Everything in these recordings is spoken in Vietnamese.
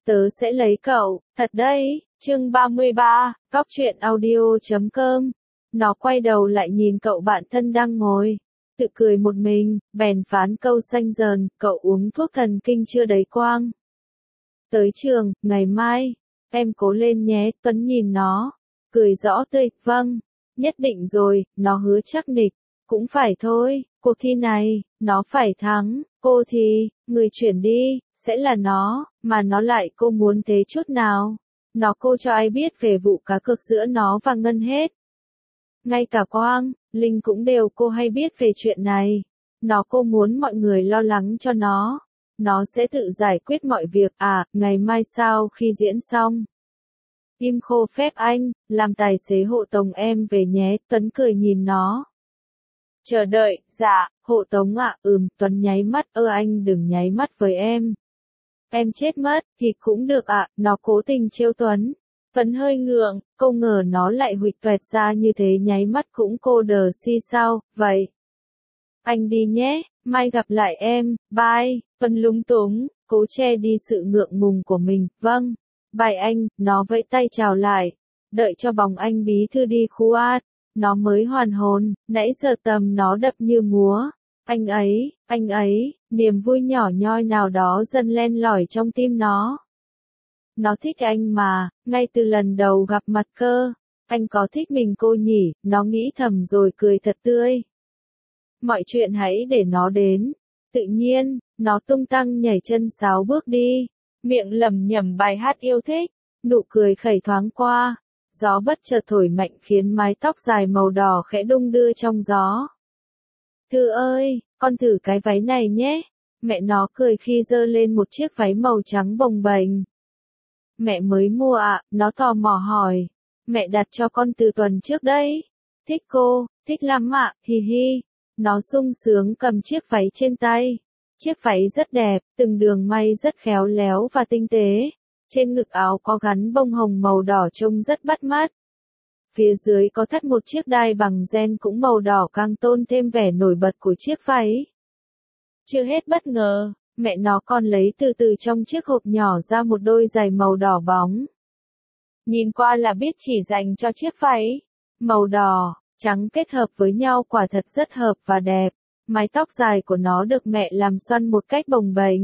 Tớ sẽ lấy cậu, thật đấy. Chương 33, Cóc truyện audio.com. Nó quay đầu lại nhìn cậu bạn thân đang ngồi, tự cười một mình, bèn phán câu xanh dờn, cậu uống thuốc thần kinh chưa đấy Quang? Tới trường, ngày mai, em cố lên nhé. Tuấn nhìn nó, cười rõ tươi, vâng, nhất định rồi, nó hứa chắc nịch. Cũng phải thôi, cuộc thi này, nó phải thắng, cô thì, người chuyển đi, sẽ là nó, mà nó lại cô muốn thế chút nào. Nó cô cho ai biết về vụ cá cược giữa nó và Ngân hết. Ngay cả Quang, Linh cũng đều cô hay biết về chuyện này. Nó cô muốn mọi người lo lắng cho nó. Nó sẽ tự giải quyết mọi việc ngày mai sau khi diễn xong. Im khô phép anh, làm tài xế hộ tống em về nhé. Tuấn cười nhìn nó. Chờ đợi, dạ, hộ tống Tuấn nháy mắt, anh đừng nháy mắt với em. Em chết mất, thì cũng được nó cố tình trêu Tuấn. Tuấn hơi ngượng, cô ngờ nó lại huỵch toẹt ra như thế nháy mắt cũng cô đờ si sao, vậy. Anh đi nhé, mai gặp lại em, bye. Tuấn lúng túng, cố che đi sự ngượng ngùng của mình, vâng. Bye anh, nó vẫy tay chào lại. Đợi cho bóng anh bí thư đi khuat, nó mới hoàn hồn, nãy giờ tầm nó đập như múa. Anh ấy, niềm vui nhỏ nhoi nào đó dần len lỏi trong tim nó. Nó thích anh mà, ngay từ lần đầu gặp mặt cơ. Anh có thích mình cô nhỉ, nó nghĩ thầm rồi cười thật tươi. Mọi chuyện hãy để nó đến. Tự nhiên, nó tung tăng nhảy chân 6 bước đi, miệng lẩm nhẩm bài hát yêu thích, nụ cười khẩy thoáng qua. Gió bất chợt thổi mạnh khiến mái tóc dài màu đỏ khẽ đung đưa trong gió. Thư ơi, con thử cái váy này nhé. Mẹ nó cười khi giơ lên một chiếc váy màu trắng bồng bềnh. Mẹ mới mua nó tò mò hỏi. Mẹ đặt cho con từ tuần trước đấy. Thích cô, thích lắm hi hi. Nó sung sướng cầm chiếc váy trên tay. Chiếc váy rất đẹp, từng đường may rất khéo léo và tinh tế. Trên ngực áo có gắn bông hồng màu đỏ trông rất bắt mắt. Phía dưới có thắt một chiếc đai bằng ren cũng màu đỏ càng tôn thêm vẻ nổi bật của chiếc váy. Chưa hết bất ngờ, mẹ nó còn lấy từ từ trong chiếc hộp nhỏ ra một đôi giày màu đỏ bóng. Nhìn qua là biết chỉ dành cho chiếc váy. Màu đỏ, trắng kết hợp với nhau quả thật rất hợp và đẹp. Mái tóc dài của nó được mẹ làm xoăn một cách bồng bềnh.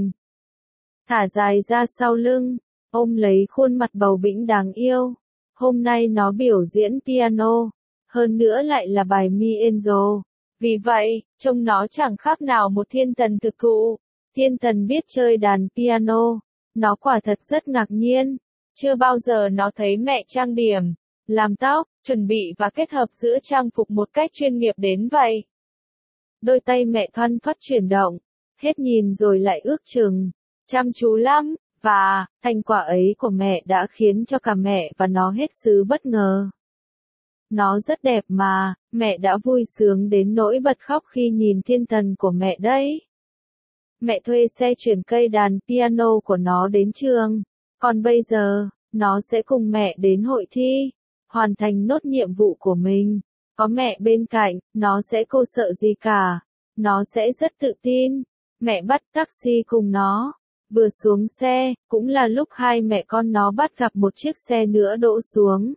Thả dài ra sau lưng, ôm lấy khuôn mặt bầu bĩnh đáng yêu. Hôm nay nó biểu diễn piano, hơn nữa lại là bài Mi Angel. Vì vậy, trông nó chẳng khác nào một thiên thần thực thụ. Thiên thần biết chơi đàn piano. Nó quả thật rất ngạc nhiên. Chưa bao giờ nó thấy mẹ trang điểm, làm tóc, chuẩn bị và kết hợp giữa trang phục một cách chuyên nghiệp đến vậy. Đôi tay mẹ thoăn thoắt chuyển động, hết nhìn rồi lại ước chừng, chăm chú lắm, và, thành quả ấy của mẹ đã khiến cho cả mẹ và nó hết sức bất ngờ. Nó rất đẹp mà, mẹ đã vui sướng đến nỗi bật khóc khi nhìn thiên thần của mẹ đấy. Mẹ thuê xe chuyển cây đàn piano của nó đến trường, còn bây giờ, nó sẽ cùng mẹ đến hội thi, hoàn thành nốt nhiệm vụ của mình. Có mẹ bên cạnh, nó sẽ không sợ gì cả. Nó sẽ rất tự tin. Mẹ bắt taxi cùng nó. Vừa xuống xe, cũng là lúc hai mẹ con nó bắt gặp một chiếc xe nữa đỗ xuống.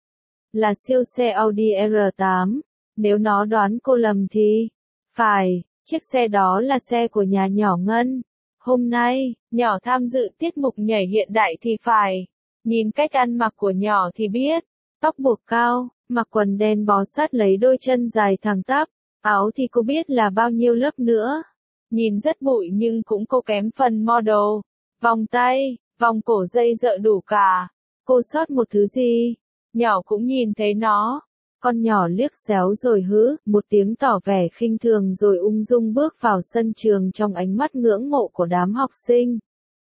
Là siêu xe Audi R8. Nếu nó đoán cô lầm thì, phải, chiếc xe đó là xe của nhà nhỏ Ngân. Hôm nay, nhỏ tham dự tiết mục nhảy hiện đại thì phải. Nhìn cách ăn mặc của nhỏ thì biết. Tóc buộc cao, mặc quần đen bó sát lấy đôi chân dài thẳng tắp. Áo thì cô biết là bao nhiêu lớp nữa. Nhìn rất bụi nhưng cũng cô kém phần model. Vòng tay, vòng cổ dây dợ đủ cả. Cô sót một thứ gì? Nhỏ cũng nhìn thấy nó. Con nhỏ liếc xéo rồi hứ một tiếng tỏ vẻ khinh thường rồi ung dung bước vào sân trường trong ánh mắt ngưỡng mộ của đám học sinh.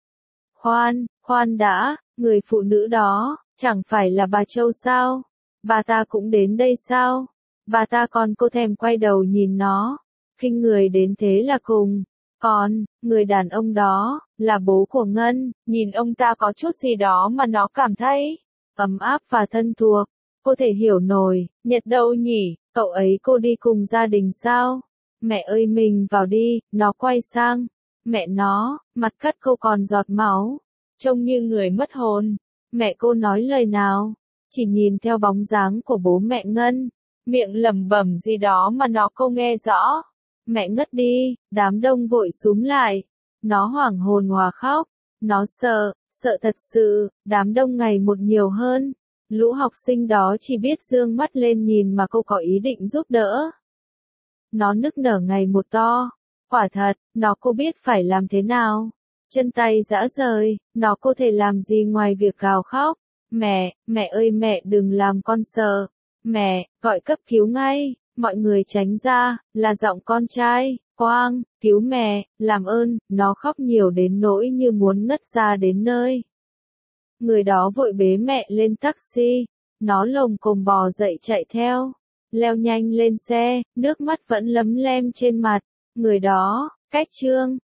Khoan đã, người phụ nữ đó, chẳng phải là bà Châu sao? Bà ta cũng đến đây sao? Bà ta còn cô thèm quay đầu nhìn nó. Khinh người đến thế là cùng. Còn, người đàn ông đó, là bố của Ngân, nhìn ông ta có chút gì đó mà nó cảm thấy ấm áp và thân thuộc. Cô thể hiểu nổi, Nhật đâu nhỉ, cậu ấy cô đi cùng gia đình sao? Mẹ ơi mình vào đi, nó quay sang. Mẹ nó, mặt cắt cô còn giọt máu. trông như người mất hồn. Mẹ cô nói lời nào, chỉ nhìn theo bóng dáng của bố mẹ Ngân, miệng lẩm bẩm gì đó mà nó không nghe rõ. Mẹ ngất đi, đám đông vội xúm lại. Nó hoảng hồn hòa khóc. Nó sợ, sợ thật sự, đám đông ngày một nhiều hơn. Lũ học sinh đó chỉ biết dương mắt lên nhìn mà cô có ý định giúp đỡ. Nó nức nở ngày một to. Quả thật, nó cô biết phải làm thế nào. Chân tay rã rời, nó có thể làm gì ngoài việc gào khóc. Mẹ, mẹ ơi mẹ đừng làm con sợ. Mẹ, gọi cấp cứu ngay, mọi người tránh ra, là giọng con trai. Quang, cứu mẹ, làm ơn, nó khóc nhiều đến nỗi như muốn ngất ra đến nơi. Người đó vội bế mẹ lên taxi, nó lồm cồm bò dậy chạy theo, leo nhanh lên xe, nước mắt vẫn lấm lem trên mặt. Người đó, cách Trương,